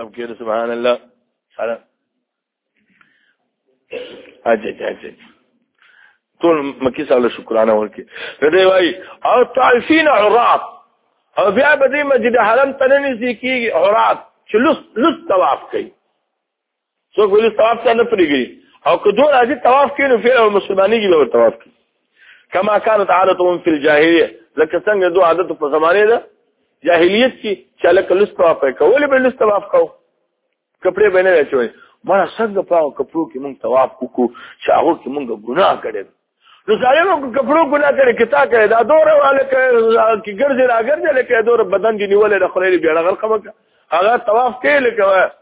سب کې سبحان الله سلام اجي ټول مکی سره شکرانه ورکي دې وای او طائفین عراط او بیا به دې مسجد حرم ته نه نزدیکي عراط چې لس طواف کوي څوک ولې طواف ته نه پریږي او که دوه راځي طواف کوي نو فعل المسلمانۍ کې به طواف کوي كما كانت عادتهم في الجاهليه لکه څنګه دوه عادت په زمانه ده جاهلیت کې چې لکه لس طواف کوي به لس طواف کوي کپڑے باندې راچوي ما څنګه په کپړو کې مونږ طواف وکړو چې هغه کې مونږ ګناه کړو نو ظالمو کپړو ګناه کړي کتا کړي دا دوره والے کې ګرځي راګرځي لکه دوره بدن دی نیولې د خوري بیړه غلقمه هغه طواف کوي لکه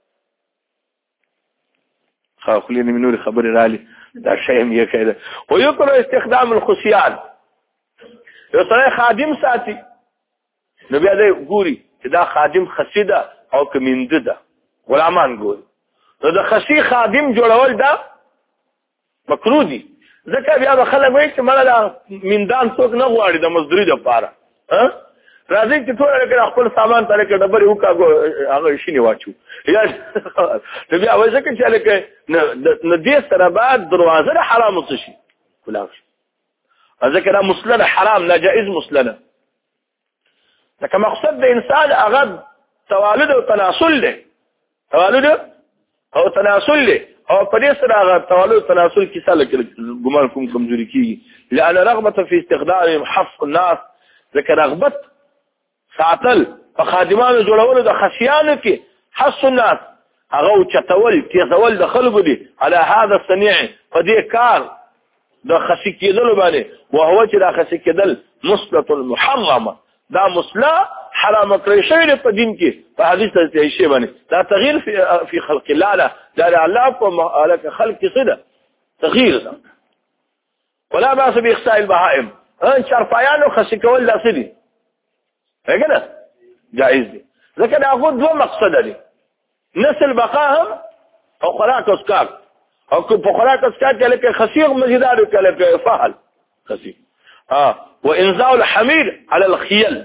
خاخلي من نور خبر رالي دا شی هم یې کړه او یو کړو استخدام الخصيان یو سره خادم ساتي نو بیا دې ګوري چې دا خادم خسیده او کمینده ده غلامان ګوري نو د خسی خادم جوړول دا مکروه دي ځکه بیا به خلک وایي چې مړه دا میندان څوک نه غواړي د مزدوري دپاره راځي چې ټول لکه خپل سامان ته لکه ډبرې وکاږو هغه شینې واچو نو بیا وایي ځکه چې لکه نو دې سره بعد دروازه د حرامو څه شي کلاو شي ځکه دا مسلنه حرام ناجائز مسلنه لکه مقصد د انسان هغه توالد او تناسل دی توالد او تناسل دی او په دې سره هغه توالد او تناسل کې څه لکه ګمان کوم کمزوري کیږي لأن رغبه في استخدام حفظ الناس ذکر رغبت ساتل په خادمانو جوړولو د خصيانو کې حفظ الناس هغه چتول تیزول د خلکو دي على هذا الصنيع په دې کار د خصي کېدل باندې وهو چې د خصي کېدل مثبت المحرمه دا مسلا حرام کړی شوی په دین کې په حدیث ته شی باندې دا تغییر فی خلق الله لا الله په الک خلق صدا تغییر ده ولا باس باخصاء البهائم ان شرفیانو خصی کول داسې دي هغه جائز دي ځکه دا خو دوه مقصد دي نسل بقاهم او خوراک اسکار او په خوراک اسکار کې لکه خصی مزیدار کله فعل خصی وانزاء الحمير على الخيل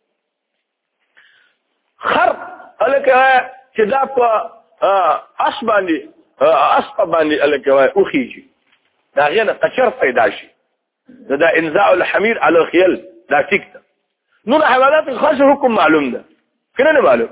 خر الکه چې دا په اسب باندې الکه او خيږي دا غنه قشر پیدا شي دا انزاء الحمير على الخيل دا ټیک نور حیوانات خاص حکم معلوم ده کنه نه معلوم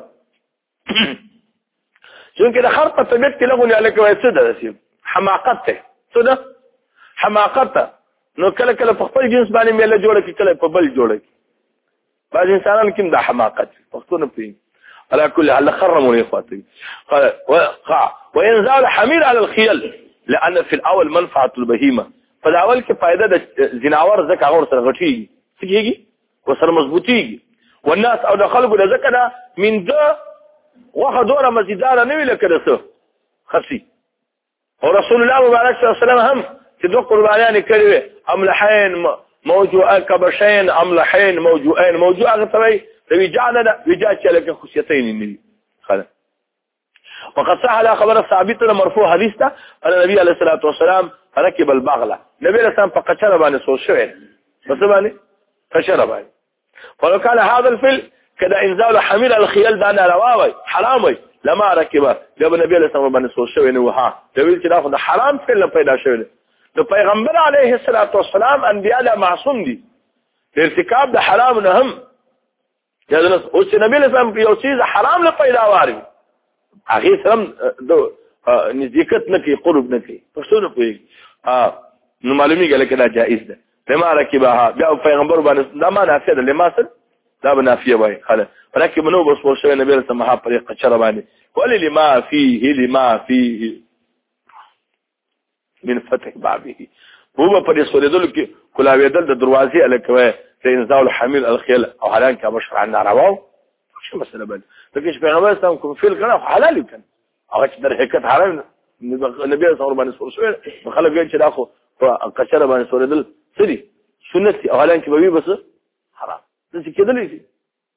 څنګه د خر په طبيعت کې لغونی الکه څه ده حماقت ته څه ده حماقت نو کله کله په خپل جنس باندې میله جوړه کی کله په بل جوړه کی بعض انسانان کوم د حماقت پښتون په على كل حال خرموا يا اخواتي قال وينزع الحمير على الخيل لان في الاول منفعه البهيمه فالاول کې فائدہ د زناور زکه اور سره غټيږي سګيږي وسره مضبوطيږي والناس او دخلوا لزکه من ده واخه دوره مزیدار نه ویل کړه څه خصي او رسول الله مبارک صلی الله علیه وسلم هم چې دوه قربانیان کړي املحين موجوء كبشين املحين موجوءين موجوء هغه توي وجعنا وجاء لك خصيتين النبي خلاص وقد صح على خبر ثابت مرفوع حديث ده النبي عليه الصلاه والسلام ركب البغله النبي عليه السلام فقشر باندې سو شوی بس باندې قشر باندې فلو كان هذا الفل كذا انزال الحمير على الخيل ده رواوي حرامي لما ركب جاب النبي عليه السلام باندې سو شوی نو ها دوی چې دا حرام فل پیدا شوی د پیغمبر علیه الصلاۃ والسلام انبیاء له معصوم دي ارتکاب د حرام نه هم یادنه او چې نبی له سم یو چیز حرام له پیدا واري هغه سم د نزدېکت نه کوي قرب نه کوي پښتون کوي نو معلومي ګل کدا جائز ده لما رکبها بیا پیغمبر باندې دا ما نافيه ده لما سر دا بنافيه وای خلاص رکب نو بس ورشه نبی له سم په طریقه چر باندې ولي لما فيه من فتح بابه هو په دې سورېدل کې کلاویدل د دروازې الکوي انزاء الحميل الخيل او حلال كبشر عن نارواو شو مساله بل لكن پیغمبر اسلام کوم فعل کړه حلال کړه هغه چې در حقیقت حرام نبی صلی الله علیه وسلم خلک یې چې داخو په قشره باندې سورېدل سړي سنت او حلال کې به بس حرام څه کېدلی شي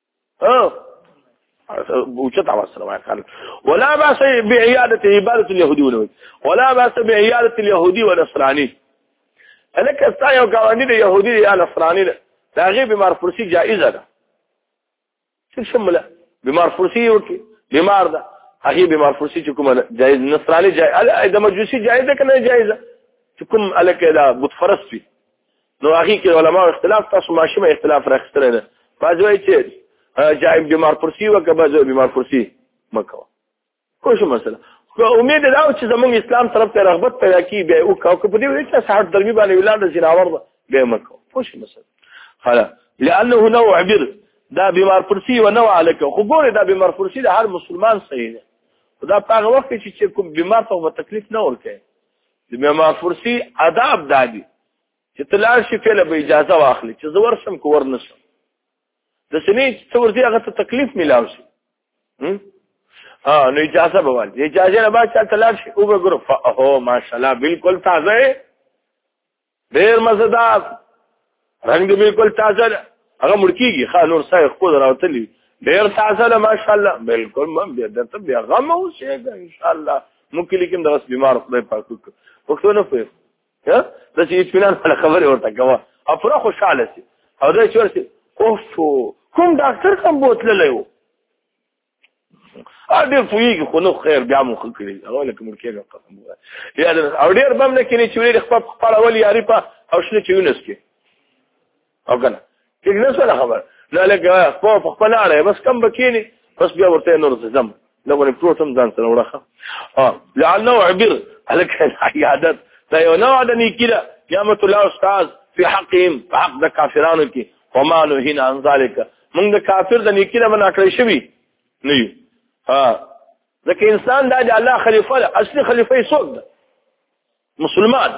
وجت على السلام ولا باس بعياده عباده اليهودي ولا باس بعياده اليهودي والنصراني الک استایو قوانین د يهودي یا نصراني دا غي بیمار فرسي جائزه ده څه شمله بیمار فرسي وکي بیمار ده هغه بیمار فرسی چې کومه جایز نصرانی جایز د مجوسی جایز ده کنه جایز چې کوم الکه دا بت فرست وي نو هغه کې علماء اختلاف تاسو ماشومه اختلاف راخستره ده بعض وایي چې جایز بیمار فرسی او که بعض بیمار فرسی مکو کوم مسله امید دا چې زمونږ اسلام طرف ته رغبت پیدا کی به او کو په دې وایي چې صحت درمی باندې ولادت زناور به مکو کوم مسله خلا لانه نوع بر دا بیمار فرسی و نوع الکه خو ګوره دا بیمار فرسی د هر مسلمان صحیح ده دا په هغه وخت چې کوم بیمار ته تکلیف نه ورکړي د بیمار فرسی آداب دادي چې تلار شي فعل به اجازه واخلي چې زور سم کو ورنسم د سنې څور دی هغه ته تکلیف ملاوي شي نو اجازه به ولې اجازه نه بعد چې تلار شي او به ګره اوه ماشاءالله بالکل تازه ډیر مزدار رنگ بالکل تازه هغه مړکیږي خا نور سای خو راوتلی ډیر تازه ماشاءالله بالکل من به درته بیا غم او شي ان شاء الله ممکن لیکن دا بیمار خدای پاک وکړو نو په ها د چې اطمینان په خبره ورته کوه افره خوشاله سي او دا چې ورسي اوف کوم ډاکټر کوم بوتللی وو ډېر پوهېږي خو نو خیر بیا مو ښه کړي هغه لکه مړ کېږم قسم ووایه او ډېر به هم نه کښېني چې ویلې خپل اول یاري په او شنه چې یونس کې او که نه ټیک نه شوله خبره نه لکه په خپل اړه بس کم به کښېني بس بیا ورته نور ځم لغونې پروت هم ځان سره وړه لعله عبر هلکه عیادت دا یو نوع د نیکي ده نعمت الله استاذ فی حقهم په حق د کافرانو کې وما نهینا عن ذلک موږ د کافر د نیکي نه منع کړی شوي نه یو ځکه انسان دا د الله خلیفه ده اصلي خلیفه یې څوک ده مسلمان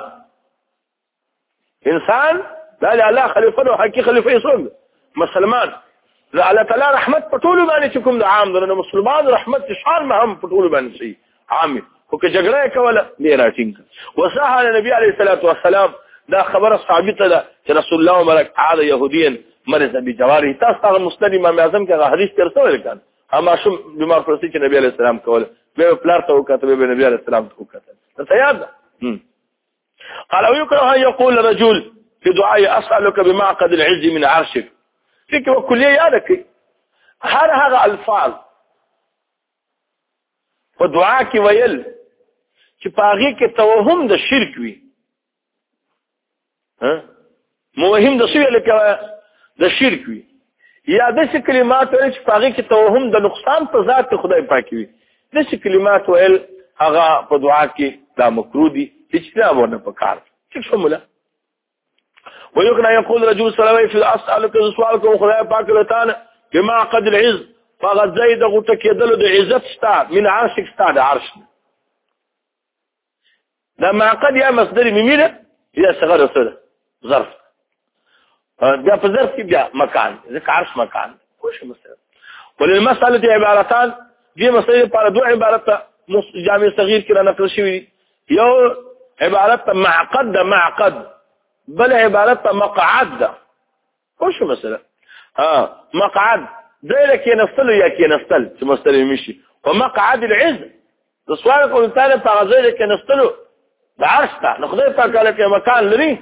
انسان دا د الله خلیفه ده حقیقي خلیفه یې څوک ده مسلمان نو الله تعالی رحمت په ټولو باندې چې کوم د عام ده نو مسلمان رحمت شان ما هم په ټولو باندې شي عام او که جګړه کوله نه راټینګ وصحه نبی عليه الصلاه والسلام دا خبره ثابته ده چې رسول الله مبارک عاد يهوديا مرض بجواره تاسو مسلم امام اعظم کې حدیث ترسول کړه اما شو بیمار پرستی چې نبی عليه السلام کوله به پلار ته وکړه به نبی عليه السلام ته وکړه ته یاد ده قال ويكره ان يقول رجل في دعاء اسالك بمعقد العز من عرشك فيك وكليه يادك هر الفاظ په دعا کې ویل چې پاغي کې توهم د شرک وي موهم د سوی لکه د شرک وي یا د څه کلمات ویل چې پاغي کې توهم د نقصان په ذات خدای پاک وي د څه کلمات ویل هغه په دعا کې دا مکروه دي چې دا ونه پکار څه شموله ويقنا يقول رجل صلوات في اسالك سؤالكم خدای پاک له تعالی بما قد العز فقد زيد غتكيدل د عزت ستا من عرشك ستا د عرش دا ما قد يا مصدر ميمينه يا صغر رسول ظرف بیا په ظرف کې بیا مکان ځکه عرش مکان وش مسله وللمساله عبارتان دي مسله پر دوه عبارت جامع صغير کې نقل شوی یو عبارت معقد ده معقد بل عبارت مقعد ده وش مسله مقعد ذلك ينستل يا كينستل چې مستل مشي ومقعد العز د سوال کوم تعالی په ذلك ينستل د عرش ته نو خدای پاک له کې مکان لري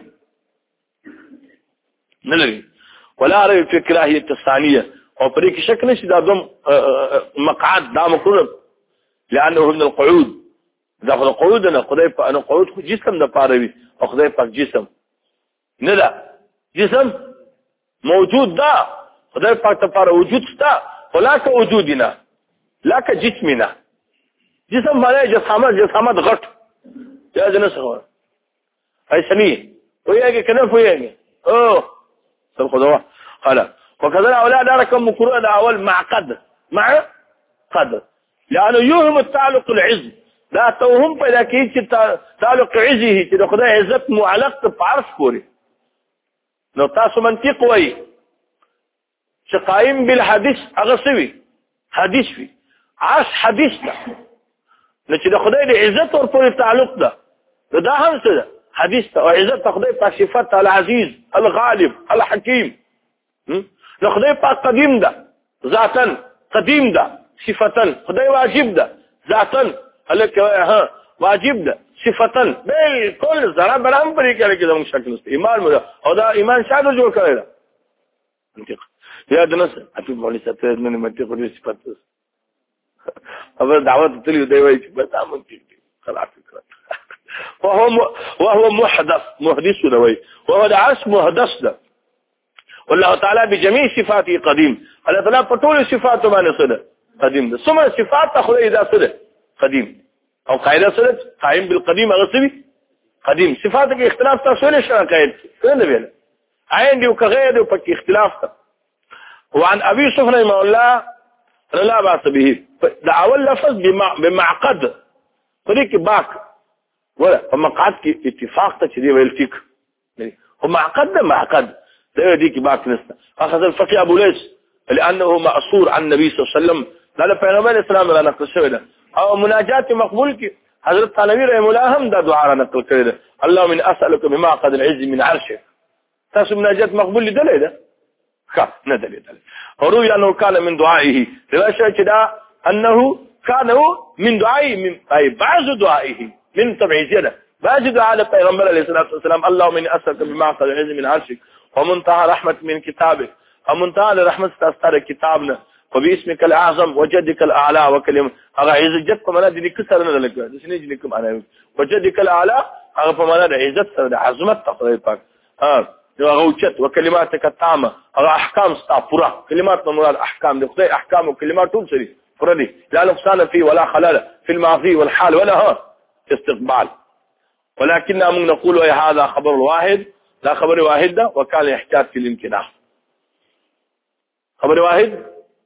نه لري ولا رأي في كراهية الثانية او پرې کې شک نشي دا دوم مقعد دا مکروه لانه من القعود دا القعود نه خدای په ان قعود خو جسم د پاره وي او خدای پاک جسم نه ده جسم موجود ده خدای پاک ته پر وجود ستا ولکه وجودنا لکه جسمنا جسم باندې جسامت غټ یا جنس هو ایسنی ویاږي کنه ویاږي او سب خدوا قال وكذا اولاد رقم مكروه الاول مع قد مع قد لانه يوهم التعلق العز لا توهم پیدا کی چې تعلق عزه چې خدای عزت معلق په عرش پورې نو تاسو منطق وایي چې قائم بالحديث هغه سوي حدیث وي عاش حدیث ده نو چې د خدای د عزت ور پورې تعلق ده دا هم څه ده حدیث ته او عزت خدای په صفات العزيز الغالب الحكيم نو خدای په قدیم ده ذاتا قدیم ده صفتا خدای واجب ده ذاتا الکه واجب ده صفتا بالکل زرا برام پرې کې کوم شکل است ایمان مو او دا ایمان شاده جوړ کړی ده منطق یا دنس اپی مولوی صاحب نه منطق ورې صفات خبر دعوت تلي دی وای چې بس امن کې خلاص فکر وهو محدث دوي وهو دعس محدث ده والله تعالى بجميع صفاته قديم الله تعالى بطول صفاته باندې صده قديم ده ثم صفات تخلي اذا صده قديم او قاعده صده قائم بالقديم غصبي قديم صفات کې اختلاف تاسو له شرع قائد څه ویل عین دی او غیر دی په اختلاف ته وعن ابي سفيان رحمه الله لا باس به دعوى لفظ بمعقد طريق باك ولا فمقعد کې اتفاق ته چې دی ویل ټیک هو معقد ده معقد ده دي کې باك نسته اخذ الفقيه ابو ليث لانه مأثور عن النبي صلى الله عليه وسلم لا پیغمبر اسلام را نقل شوی ده او مناجات مقبول کې حضرت ثانوي رحم الله هم دا دعا را نقل کړی ده اللهم من اسالك بمعقد العز من عرشه تاسو مناجات مقبول لیدلې ده ښه نه دلیدل وروي انه كان من دعائه روايه كده انه كان من دعائه من اي بعض دعائه من تبعيزنا بعض دعاء البيغمبر عليه الصلاه والسلام اللهم اني اسالك بمعقد العز من عرشك ومنتهى رحمه من كتابك ومنتهى رحمه استر كتابنا وباسمك الاعظم وجدك الاعلى وكلمه هغه عزت جد په معنا دي کسر نه لګا د شنو چې کوم انا وجدك الاعلى هغه په معنا د عزت سره د عظمت تقدیر پاک غوچت وكلماتك التامه هغه احکام ستا پورا کلمات مراد احکام دي خدای احکام او کلمات ټول سری پورا دي لا نقصان فيه ولا خلل في الماضي والحال ولا ها استقبال ولكننا نقول هذا خبر واحد لا خبر واحد ده وكان يحتاج في الامتناع خبر واحد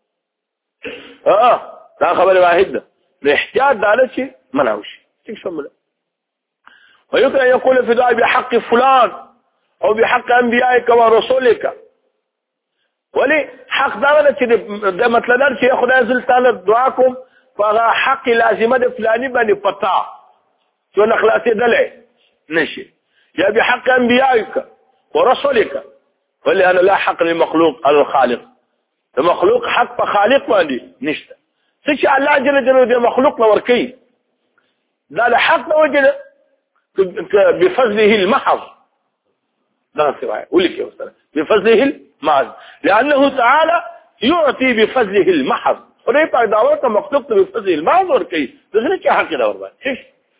لا خبر واحد ده الاحتياط ده شيء منعوش تكشف ويمكن ان يقول في دعاء بحق فلان او بحق انبيائك ورسولك ولي حق دا چې د مطلب دا چې خدای عز تعالی دعا کوم په حق لازمه د فلاني باندې پتا چې نه خلاصې دلې نشي يا بحق انبيائك ورسولك ولي انا لا حق للمخلوق على الخالق المخلوق حق په خالق باندې نشته چې الله جل جلاله د مخلوق نور کوي دا له حق وجه بفضله المحض لا سواء ولك يا استاذ بفضله المحض لانه تعالى يعطي بفضله المحض ولې په دعوت مخلوق بفضله المحض ورکي دغه کې حق دا ور باندې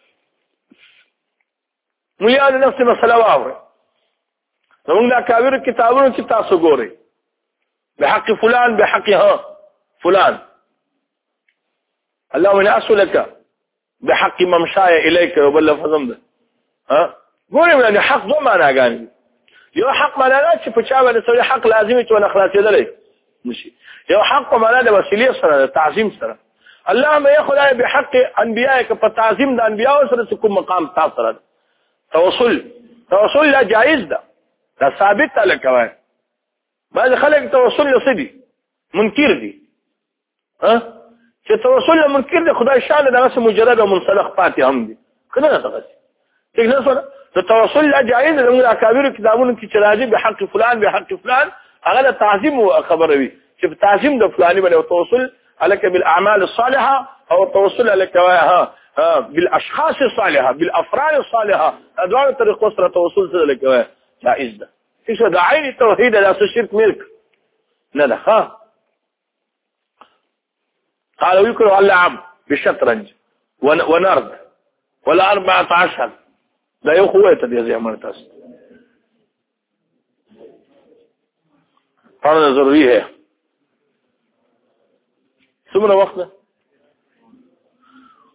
مليان نفس مسله واوري موږ دا کاویر کتابونو کې تاسو ګورئ بحق فلان بحقها فلان اللهم اني اسالك بحق ممشاي اليك وبل فضم ده ها ګورئ يعني حق دوه معنا غاني یو حق معنا نه چې په چا باندې سوي حق لازمي چې ول اخلاصېدلې نشي یو حق معنا د وسیلې سره تعظیم سره اللهم يا خدای بحق انبيائك په تعظیم د انبيائو سره کوم مقام تاسو سره توسل لا جائز ده دا ثابت لکوي بعض خلک توسل لسدي منکر دي ها چې توسل منکر دي خدای شان دغه مجرد او منسلخ پاتې هم دي کنه دغه څنګه سره التوسل لا جائز من الاكابر كتابون کې چراجي بحق فلان هغه تعظیم او خبروي چې تعظیم د فلاني باندې توسل عليك بالاعمال الصالحه او التوسل عليك بالاشخاص الصالحه بالافراد الصالحه ادوار طريقه سره توسل سره لکه جائز ده څه د عین توحید د شرک ملک نه ده ها قالوا يكره اللعب بالشطرنج ونرد ولا 14 لا یو قوت دې زمانه تاسو فرض ضروري ہے څومره وخت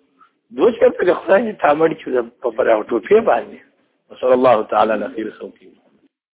دوی چې په خدای ته امر چې په پرې او ټوپې باندې صلی الله تعالی علیه وسلم